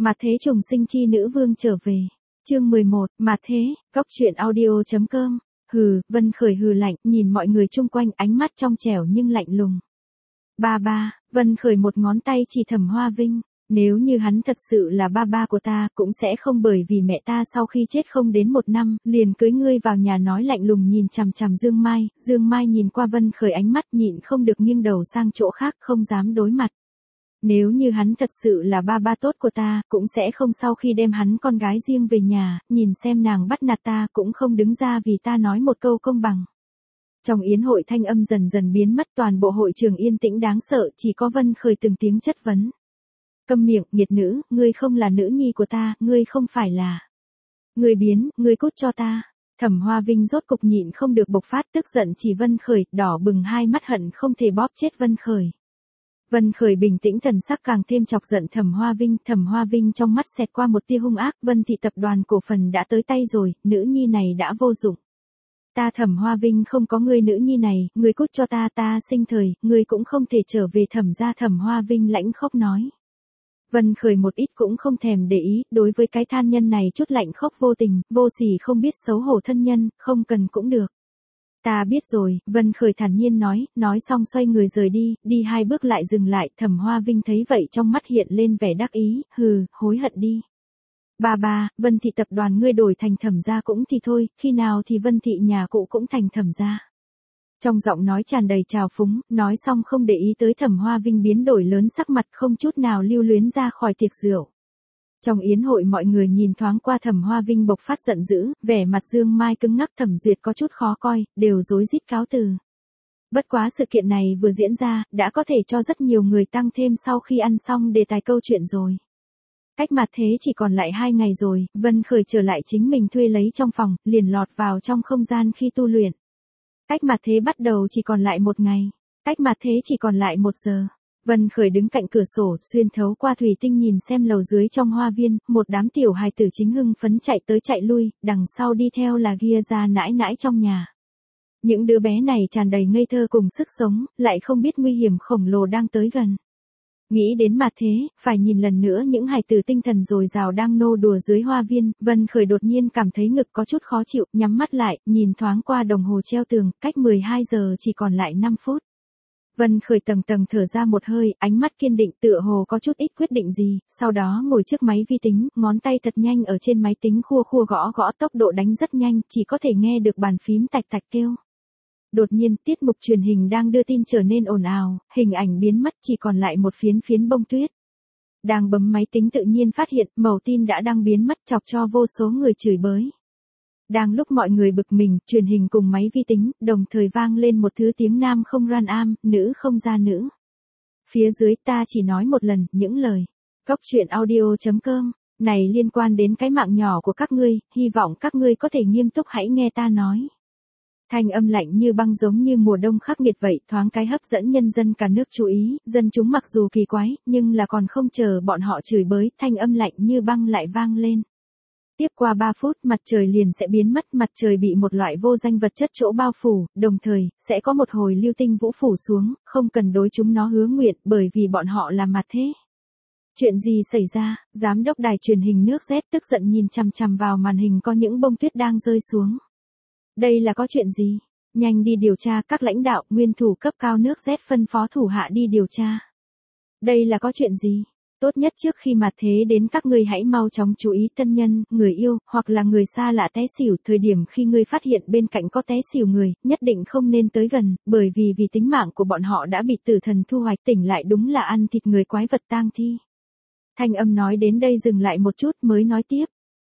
Mà thế trùng sinh chi nữ vương trở về. Chương 11, mà thế, góc truyện audio.com. Hừ, Vân Khởi hừ lạnh, nhìn mọi người chung quanh, ánh mắt trong trẻo nhưng lạnh lùng. Ba, Vân Khởi một ngón tay chỉ Thẩm Hoa Vinh. Nếu như hắn thật sự là ba của ta, cũng sẽ không bởi vì mẹ ta sau khi chết không đến 1 năm, liền cưới ngươi vào nhà, nói lạnh lùng nhìn chằm chằm Dương Mai. Dương Mai nhìn qua Vân Khởi, ánh mắt nhịn không được nghiêng đầu sang chỗ khác, không dám đối mặt. Nếu như hắn thật sự là ba tốt của ta, cũng sẽ không sau khi đem hắn con gái riêng về nhà, nhìn xem nàng bắt nạt ta, cũng không đứng ra vì ta nói một câu công bằng. Trong yến hội thanh âm dần dần biến mất, toàn bộ hội trường yên tĩnh đáng sợ, chỉ có Vân Khởi từng tiếng chất vấn. Câm miệng, nghiệt nữ, ngươi không là nữ nhi của ta, ngươi không phải là. Ngươi biến, ngươi cút cho ta. Thẩm Hoa Vinh rốt cục nhịn không được bộc phát, tức giận chỉ Vân Khởi, đỏ bừng hai mắt hận không thể bóp chết Vân Khởi. Vân Khởi bình tĩnh, thần sắc càng thêm chọc giận Thẩm Hoa Vinh trong mắt xẹt qua một tia hung ác, Vân thị tập đoàn cổ phần đã tới tay rồi, nữ nhi này đã vô dụng. Ta Thẩm Hoa Vinh không có ngươi nữ nhi này, ngươi cút cho ta, ta sinh thời, ngươi cũng không thể trở về Thẩm gia. Thẩm Hoa Vinh lãnh khốc nói. Vân Khởi một ít cũng không thèm để ý, đối với cái than nhân này chút lạnh khốc vô tình, vô sỉ không biết xấu hổ thân nhân, không cần cũng được. Ta biết rồi, Vân Khởi thản nhiên nói xong xoay người rời đi 2 bước lại dừng lại, Thẩm Hoa Vinh thấy vậy trong mắt hiện lên vẻ đắc ý, hừ, hối hận đi. Ba, Vân thị tập đoàn ngươi đổi thành Thẩm gia cũng thì thôi, khi nào thì Vân thị nhà cụ cũng thành Thẩm gia. Trong giọng nói tràn đầy trào phúng, nói xong không để ý tới Thẩm Hoa Vinh biến đổi lớn sắc mặt, không chút nào lưu luyến ra khỏi tiệc rượu. Trong yến hội mọi người nhìn thoáng qua Thẩm Hoa Vinh bộc phát giận dữ, vẻ mặt Dương Mai cứng ngắc, Thẩm Duyệt có chút khó coi, đều rối rít cáo từ. Bất quá sự kiện này vừa diễn ra, đã có thể cho rất nhiều người tăng thêm sau khi ăn xong đề tài câu chuyện rồi. Cách mặt thế chỉ còn lại 2 ngày rồi, Vân Khởi trở lại chính mình thuê lấy trong phòng, liền lọt vào trong không gian khi tu luyện. Cách mặt thế bắt đầu chỉ còn lại 1 ngày. Cách mặt thế chỉ còn lại 1 giờ. Vân Khởi đứng cạnh cửa sổ, xuyên thấu qua thủy tinh nhìn xem lầu dưới trong hoa viên, một đám tiểu hài tử chính hưng phấn chạy tới chạy lui, đằng sau đi theo là Gia Gia nãi nãi trong nhà. Những đứa bé này tràn đầy ngây thơ cùng sức sống, lại không biết nguy hiểm khổng lồ đang tới gần. Nghĩ đến mặt thế, phải nhìn lần nữa những hài tử tinh thần dồi dào đang nô đùa dưới hoa viên, Vân Khởi đột nhiên cảm thấy ngực có chút khó chịu, nhắm mắt lại, nhìn thoáng qua đồng hồ treo tường, cách 12 giờ chỉ còn lại 5 phút. Vân Khởi tầng thở ra một hơi, ánh mắt kiên định, tựa hồ có chút ít quyết định gì, sau đó ngồi trước máy vi tính, ngón tay thật nhanh ở trên máy tính khua gõ, tốc độ đánh rất nhanh, chỉ có thể nghe được bàn phím tạch kêu. Đột nhiên, tiết mục truyền hình đang đưa tin trở nên ồn ào, hình ảnh biến mất, chỉ còn lại một phiến bông tuyết. Đang bấm máy tính tự nhiên phát hiện, mẩu tin đã đang biến mất, chọc cho vô số người chửi bới. Đang lúc mọi người bực mình, truyền hình cùng máy vi tính, đồng thời vang lên một thứ tiếng nam không ran am, nữ không ra nữ. Phía dưới ta chỉ nói một lần, những lời. Góc truyện audio.com, này liên quan đến cái mạng nhỏ của các ngươi, hy vọng các ngươi có thể nghiêm túc hãy nghe ta nói. Thanh âm lạnh như băng giống như mùa đông khắc nghiệt vậy, thoáng cái hấp dẫn nhân dân cả nước chú ý, dân chúng mặc dù kỳ quái, nhưng là còn không chờ bọn họ chửi bới, thanh âm lạnh như băng lại vang lên. Tiếp qua 3 phút, mặt trời liền sẽ biến mất, mặt trời bị một loại vô danh vật chất chỗ bao phủ, đồng thời, sẽ có một hồi lưu tinh vũ phủ xuống, không cần đối chúng nó hứa nguyện, bởi vì bọn họ là mặt thế. Chuyện gì xảy ra, giám đốc đài truyền hình nước Z tức giận nhìn chằm vào màn hình có những bông tuyết đang rơi xuống. Đây là có chuyện gì? Nhanh đi điều tra, các lãnh đạo, nguyên thủ cấp cao nước Z phân phó thủ hạ đi điều tra. Đây là có chuyện gì? Tốt nhất trước khi mặt thế đến các ngươi hãy mau chóng chú ý thân nhân, người yêu, hoặc là người xa lạ té xỉu, thời điểm khi ngươi phát hiện bên cạnh có té xỉu người, nhất định không nên tới gần, bởi vì tính mạng của bọn họ đã bị tử thần thu hoạch, tỉnh lại đúng là ăn thịt người, quái vật tang thi. Thanh âm nói đến đây dừng lại một chút mới nói tiếp.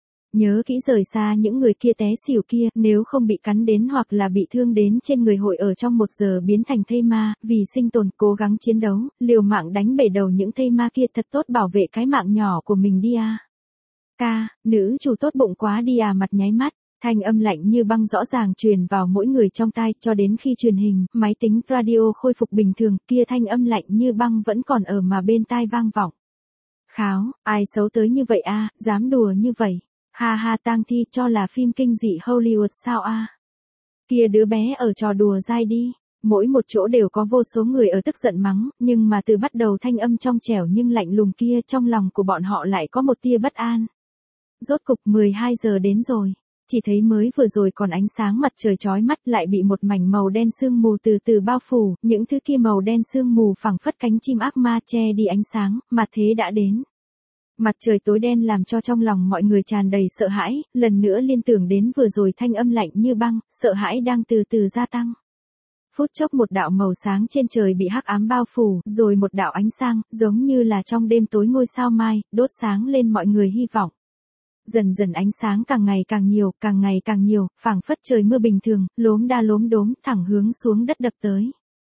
Nhớ kỹ rời xa những người kia té xỉu kia, nếu không bị cắn đến hoặc là bị thương đến trên người hội ở trong 1 giờ biến thành thây ma, vì sinh tồn, cố gắng chiến đấu, liều mạng đánh bể đầu những thây ma kia, thật tốt bảo vệ cái mạng nhỏ của mình đi à. Ca, nữ chủ tốt bụng quá đi à, mặt nháy mắt, thanh âm lạnh như băng rõ ràng truyền vào mỗi người trong tai, cho đến khi truyền hình, máy tính, radio khôi phục bình thường, kia thanh âm lạnh như băng vẫn còn ở mà bên tai vang vọng. Kháo, ai xấu tới như vậy a, dám đùa như vậy. Ha tang thi cho là phim kinh dị Hollywood sao a? Kia đứa bé ở trò đùa dai đi. Mỗi một chỗ đều có vô số người ở tức giận mắng, nhưng mà từ bắt đầu thanh âm trong trẻo nhưng lạnh lùng kia trong lòng của bọn họ lại có một tia bất an. Rốt cục 12 giờ đến rồi. Chỉ thấy mới vừa rồi còn ánh sáng mặt trời chói mắt lại bị một mảnh màu đen sương mù từ từ bao phủ, những thứ kia màu đen sương mù phẳng phất cánh chim ác ma che đi ánh sáng, mà thế đã đến. Mặt trời tối đen làm cho trong lòng mọi người tràn đầy sợ hãi, lần nữa liên tưởng đến vừa rồi thanh âm lạnh như băng, sợ hãi đang từ từ gia tăng. Phút chốc một đạo màu sáng trên trời bị hắc ám bao phủ, rồi một đạo ánh sáng, giống như là trong đêm tối ngôi sao mai, đốt sáng lên mọi người hy vọng. Dần dần ánh sáng càng ngày càng nhiều, phảng phất trời mưa bình thường, lốm đa lốm đốm, thẳng hướng xuống đất đập tới.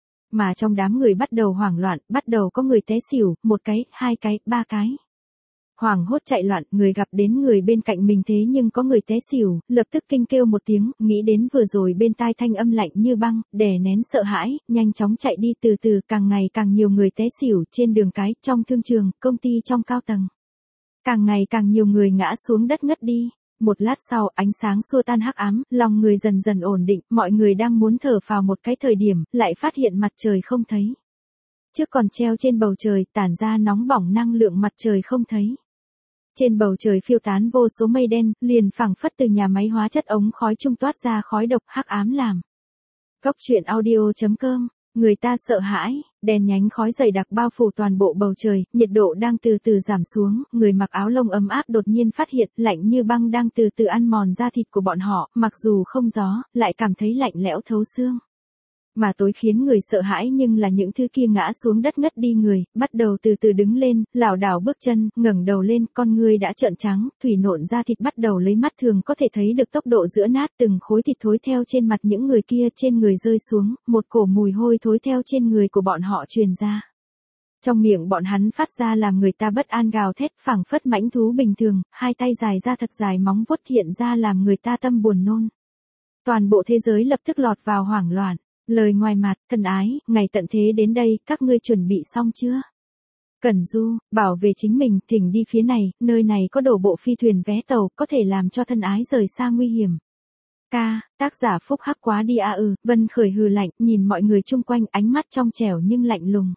Mà trong đám người bắt đầu hoảng loạn, bắt đầu có người té xỉu, một cái, hai cái, ba cái. Hoảng hốt chạy loạn, người gặp đến người bên cạnh mình thế nhưng có người té xỉu, lập tức kinh kêu một tiếng, nghĩ đến vừa rồi bên tai thanh âm lạnh như băng, đè nén sợ hãi, nhanh chóng chạy đi từ từ, càng ngày càng nhiều người té xỉu trên đường cái, trong thương trường, công ty trong cao tầng. Càng ngày càng nhiều người ngã xuống đất ngất đi. Một lát sau, ánh sáng xua tan hắc ám, lòng người dần dần ổn định, mọi người đang muốn thở phào một cái thời điểm, lại phát hiện mặt trời không thấy. Trước còn treo trên bầu trời, tản ra nóng bỏng năng lượng mặt trời không thấy. Trên bầu trời phiêu tán vô số mây đen, liền phảng phất từ nhà máy hóa chất ống khói trung toát ra khói độc hắc ám làm. Góc truyện audio.com, người ta sợ hãi, đèn nhánh khói dày đặc bao phủ toàn bộ bầu trời, nhiệt độ đang từ từ giảm xuống, người mặc áo lông ấm áp đột nhiên phát hiện lạnh như băng đang từ từ ăn mòn da thịt của bọn họ, mặc dù không gió, lại cảm thấy lạnh lẽo thấu xương. Mà tối khiến người sợ hãi nhưng là những thứ kia ngã xuống đất ngất đi người, bắt đầu từ từ đứng lên, lảo đảo bước chân, ngẩng đầu lên, con người đã trợn trắng, thủy nộn da thịt bắt đầu lấy mắt thường có thể thấy được tốc độ giữa nát, từng khối thịt thối theo trên mặt những người kia trên người rơi xuống, một cổ mùi hôi thối theo trên người của bọn họ truyền ra. Trong miệng bọn hắn phát ra làm người ta bất an gào thét, phảng phất mãnh thú bình thường, hai tay dài ra thật dài móng vuốt hiện ra làm người ta tâm buồn nôn. Toàn bộ thế giới lập tức lọt vào hoảng loạn. Lời ngoài mặt, thân ái, ngày tận thế đến đây, các ngươi chuẩn bị xong chưa? Cẩn Du, bảo vệ chính mình, thỉnh đi phía này, nơi này có đổ bộ phi thuyền vé tàu, có thể làm cho thân ái rời xa nguy hiểm. Tác giả phúc hắc quá đi à. Vân Khởi hừ lạnh, nhìn mọi người chung quanh, ánh mắt trong trẻo nhưng lạnh lùng.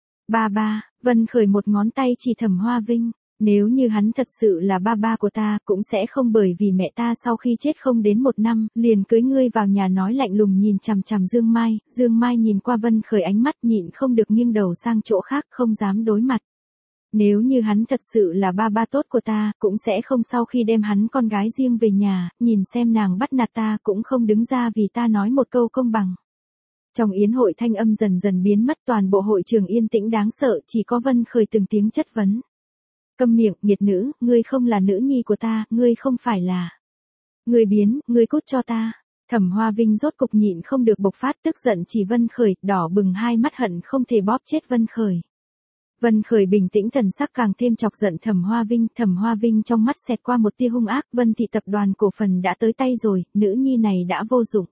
Ba, Vân Khởi một ngón tay chỉ Thẩm Hoa Vinh. Nếu như hắn thật sự là ba của ta, cũng sẽ không bởi vì mẹ ta sau khi chết không đến 1 năm, liền cưới ngươi vào nhà, nói lạnh lùng nhìn chằm chằm Dương Mai. Dương Mai nhìn qua Vân Khởi, ánh mắt nhịn không được nghiêng đầu sang chỗ khác, không dám đối mặt. Nếu như hắn thật sự là ba tốt của ta, cũng sẽ không sau khi đem hắn con gái riêng về nhà, nhìn xem nàng bắt nạt ta cũng không đứng ra vì ta nói một câu công bằng. Trong yến hội thanh âm dần dần biến mất, toàn bộ hội trường yên tĩnh đáng sợ, chỉ có Vân Khởi từng tiếng chất vấn. Câm miệng, nghiệt nữ, ngươi không là nữ nhi của ta, ngươi không phải là. Ngươi biến, ngươi cút cho ta. Thẩm Hoa Vinh rốt cục nhịn không được bộc phát, tức giận chỉ Vân Khởi, đỏ bừng hai mắt hận không thể bóp chết Vân Khởi. Vân Khởi bình tĩnh, thần sắc càng thêm chọc giận Thẩm Hoa Vinh trong mắt xẹt qua một tia hung ác, Vân thị tập đoàn cổ phần đã tới tay rồi, nữ nhi này đã vô dụng.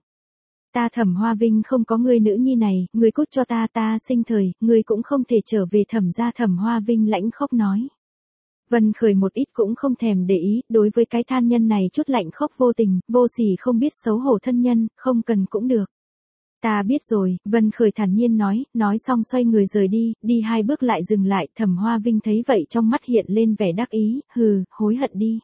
Ta Thẩm Hoa Vinh không có ngươi nữ nhi này, ngươi cút cho ta, ta sinh thời, ngươi cũng không thể trở về Thẩm gia. Thẩm Hoa Vinh lãnh khốc nói. Vân Khởi một ít cũng không thèm để ý, đối với cái than nhân này chút lạnh khốc vô tình, vô sỉ không biết xấu hổ thân nhân, không cần cũng được. Ta biết rồi, Vân Khởi thản nhiên nói xong xoay người rời đi 2 bước lại dừng lại, Thẩm Hoa Vinh thấy vậy trong mắt hiện lên vẻ đắc ý, hừ, hối hận đi.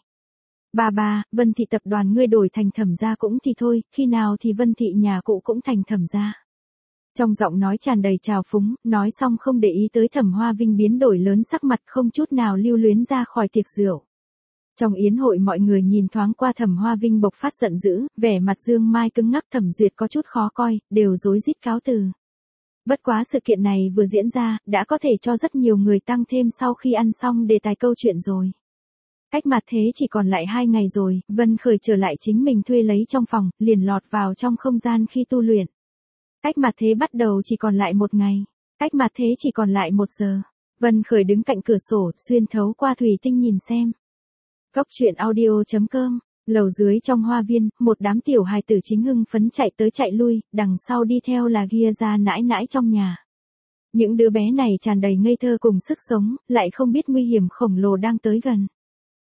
Ba, Vân thị tập đoàn ngươi đổi thành Thẩm gia cũng thì thôi, khi nào thì Vân thị nhà cụ cũng thành Thẩm gia. Trong giọng nói tràn đầy trào phúng, nói xong không để ý tới Thẩm Hoa Vinh biến đổi lớn sắc mặt, không chút nào lưu luyến ra khỏi tiệc rượu. Trong yến hội mọi người nhìn thoáng qua Thẩm Hoa Vinh bộc phát giận dữ, vẻ mặt Dương Mai cứng ngắc, Thẩm Duyệt có chút khó coi, đều rối rít cáo từ. Bất quá sự kiện này vừa diễn ra, đã có thể cho rất nhiều người tăng thêm sau khi ăn xong đề tài câu chuyện rồi. Cách mặt thế chỉ còn lại 2 ngày rồi, Vân Khởi trở lại chính mình thuê lấy trong phòng, liền lọt vào trong không gian khi tu luyện. Cách mặt thế bắt đầu chỉ còn lại 1 ngày. Cách mặt thế chỉ còn lại 1 giờ. Vân Khởi đứng cạnh cửa sổ, xuyên thấu qua thủy tinh nhìn xem. Góc truyện audio.com, lầu dưới trong hoa viên, một đám tiểu hài tử chính hưng phấn chạy tới chạy lui, đằng sau đi theo là Gia Gia nãi nãi trong nhà. Những đứa bé này tràn đầy ngây thơ cùng sức sống, lại không biết nguy hiểm khổng lồ đang tới gần.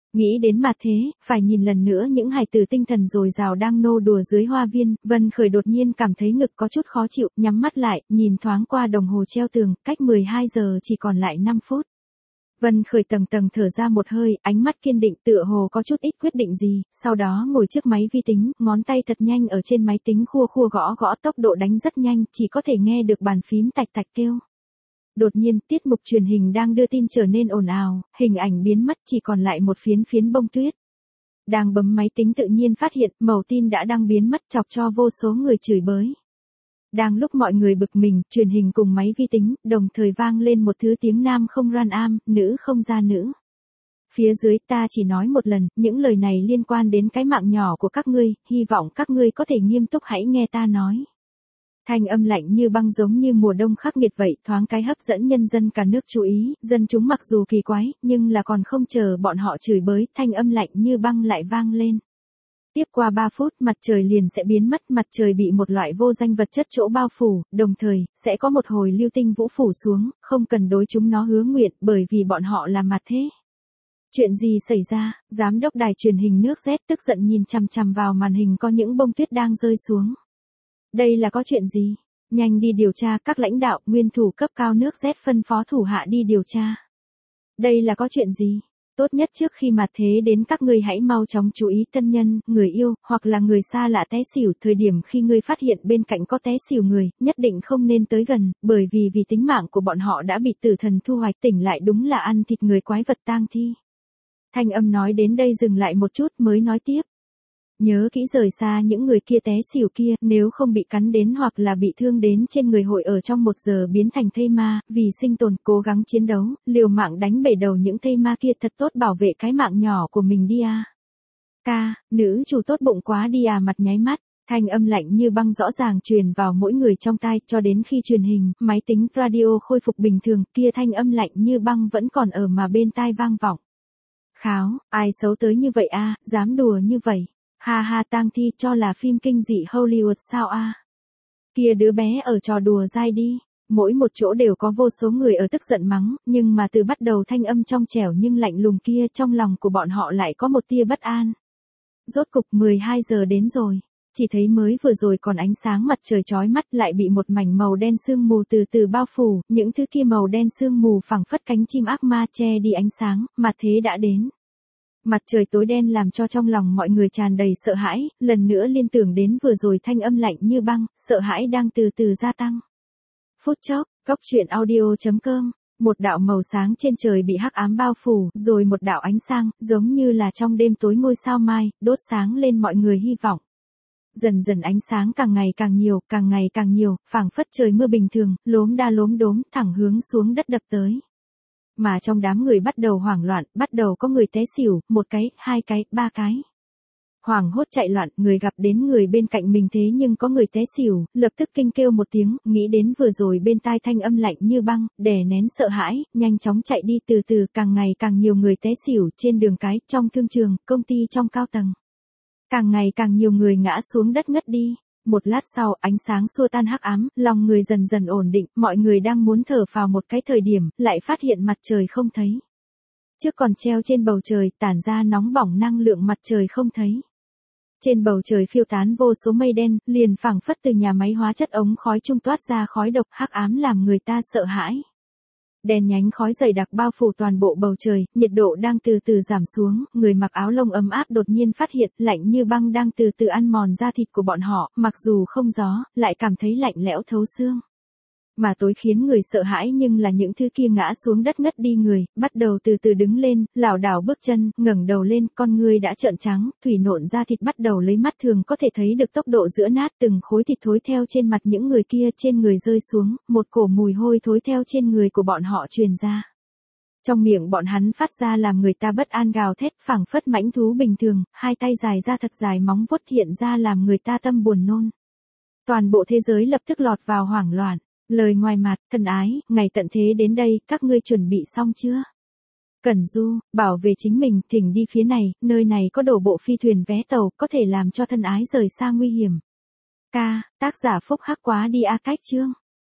Nghĩ đến mặt thế, phải nhìn lần nữa những hài tử tinh thần dồi dào đang nô đùa dưới hoa viên, Vân Khởi đột nhiên cảm thấy ngực có chút khó chịu, nhắm mắt lại, nhìn thoáng qua đồng hồ treo tường, cách 12 giờ chỉ còn lại 5 phút. Vân Khởi tầng tầng thở ra một hơi, ánh mắt kiên định tựa hồ có chút ít quyết định gì, sau đó ngồi trước máy vi tính, ngón tay thật nhanh ở trên máy tính khua khua gõ gõ, tốc độ đánh rất nhanh, chỉ có thể nghe được bàn phím tạch tạch kêu. Đột nhiên, tiết mục truyền hình đang đưa tin trở nên ồn ào, hình ảnh biến mất chỉ còn lại một phiến phiến bông tuyết. Đang bấm máy tính tự nhiên phát hiện, mẩu tin đã đang biến mất, chọc cho vô số người chửi bới. Đang lúc mọi người bực mình, truyền hình cùng máy vi tính, đồng thời vang lên một thứ tiếng nam không ran am, nữ không ra nữ. Phía dưới ta chỉ nói một lần, những lời này liên quan đến cái mạng nhỏ của các ngươi, hy vọng các ngươi có thể nghiêm túc hãy nghe ta nói. Thanh âm lạnh như băng giống như mùa đông khắc nghiệt vậy, thoáng cái hấp dẫn nhân dân cả nước chú ý, dân chúng mặc dù kỳ quái, nhưng là còn không chờ bọn họ chửi bới, thanh âm lạnh như băng lại vang lên. Tiếp qua 3 phút, mặt trời liền sẽ biến mất, mặt trời bị một loại vô danh vật chất chỗ bao phủ, đồng thời, sẽ có một hồi lưu tinh vũ phủ xuống, không cần đối chúng nó hứa nguyện, bởi vì bọn họ là mặt thế. Chuyện gì xảy ra, giám đốc đài truyền hình nước Z tức giận nhìn chằm chằm vào màn hình có những bông tuyết đang rơi xuống. Đây là có chuyện gì? Nhanh đi điều tra, các lãnh đạo, nguyên thủ cấp cao nước Z phân phó thủ hạ đi điều tra. Đây là có chuyện gì? Tốt nhất trước khi mặt thế đến các ngươi hãy mau chóng chú ý thân nhân, người yêu, hoặc là người xa lạ té xỉu. Thời điểm khi ngươi phát hiện bên cạnh có té xỉu người, nhất định không nên tới gần, bởi vì tính mạng của bọn họ đã bị tử thần thu hoạch, tỉnh lại đúng là ăn thịt người, quái vật tang thi. Thanh âm nói đến đây dừng lại một chút mới nói tiếp. Nhớ kỹ rời xa những người kia té xỉu kia, nếu không bị cắn đến hoặc là bị thương đến trên người hội ở trong 1 giờ biến thành thây ma, vì sinh tồn cố gắng chiến đấu, liều mạng đánh bể đầu những thây ma kia, thật tốt bảo vệ cái mạng nhỏ của mình đi à. Ca, nữ chủ tốt bụng quá đi à, mặt nháy mắt, thanh âm lạnh như băng rõ ràng truyền vào mỗi người trong tai, cho đến khi truyền hình, máy tính, radio khôi phục bình thường, kia thanh âm lạnh như băng vẫn còn ở mà bên tai vang vọng. Kháo, ai xấu tới như vậy a, dám đùa như vậy. Ha ha, tang thi cho là phim kinh dị Hollywood sao a? Kia đứa bé ở trò đùa dai đi. Mỗi một chỗ đều có vô số người ở tức giận mắng, nhưng mà từ bắt đầu thanh âm trong trẻo nhưng lạnh lùng kia, trong lòng của bọn họ lại có một tia bất an. Rốt cục 12 giờ đến rồi. Chỉ thấy mới vừa rồi còn ánh sáng mặt trời chói mắt lại bị một mảnh màu đen sương mù từ từ bao phủ, những thứ kia màu đen sương mù phẳng phất cánh chim ác ma che đi ánh sáng, mặt thế đã đến. Mặt trời tối đen làm cho trong lòng mọi người tràn đầy sợ hãi, lần nữa liên tưởng đến vừa rồi thanh âm lạnh như băng, sợ hãi đang từ từ gia tăng. Phút chốc, góc truyện audio.com, một đạo màu sáng trên trời bị hắc ám bao phủ, rồi một đạo ánh sáng, giống như là trong đêm tối ngôi sao mai, đốt sáng lên mọi người hy vọng. Dần dần ánh sáng càng ngày càng nhiều, phảng phất trời mưa bình thường, lốm đa lốm đốm, thẳng hướng xuống đất đập tới. Mà trong đám người bắt đầu hoảng loạn, bắt đầu có người té xỉu, 1 cái, 2 cái, 3 cái. Hoảng hốt chạy loạn, người gặp đến người bên cạnh mình thế nhưng có người té xỉu, lập tức kinh kêu một tiếng, nghĩ đến vừa rồi bên tai thanh âm lạnh như băng, đè nén sợ hãi, nhanh chóng chạy đi, từ từ càng ngày càng nhiều người té xỉu trên đường cái, trong thương trường, công ty trong cao tầng. Càng ngày càng nhiều người ngã xuống đất ngất đi. Một lát sau, ánh sáng xua tan hắc ám, lòng người dần dần ổn định, mọi người đang muốn thở phào một cái thời điểm, lại phát hiện mặt trời không thấy. Trước còn treo trên bầu trời, tản ra nóng bỏng năng lượng mặt trời không thấy. Trên bầu trời phiêu tán vô số mây đen, liền phảng phất từ nhà máy hóa chất ống khói trung toát ra khói độc, hắc ám làm người ta sợ hãi. Đèn nhánh khói dày đặc bao phủ toàn bộ bầu trời, nhiệt độ đang từ từ giảm xuống, người mặc áo lông ấm áp đột nhiên phát hiện lạnh như băng đang từ từ ăn mòn da thịt của bọn họ, mặc dù không gió, lại cảm thấy lạnh lẽo thấu xương. Mà tối khiến người sợ hãi nhưng là những thứ kia ngã xuống đất ngất đi người, bắt đầu từ từ đứng lên, lảo đảo bước chân, ngẩng đầu lên, con người đã trợn trắng, thủy nộn da thịt bắt đầu lấy mắt thường có thể thấy được tốc độ giữa nát, từng khối thịt thối theo trên mặt những người kia, trên người rơi xuống, một cổ mùi hôi thối theo trên người của bọn họ truyền ra. Trong miệng bọn hắn phát ra làm người ta bất an gào thét, phảng phất mãnh thú bình thường, hai tay dài ra thật dài móng vuốt hiện ra làm người ta tâm buồn nôn. Toàn bộ thế giới lập tức lọt vào hoảng loạn. Lời ngoài mặt, thân ái, ngày tận thế đến đây, các ngươi chuẩn bị xong chưa? Cẩn Du, bảo vệ chính mình, thỉnh đi phía này, nơi này có đổ bộ phi thuyền vé tàu, có thể làm cho thân ái rời xa nguy hiểm. Ca, tác giả phúc hắc quá đi a cách chương.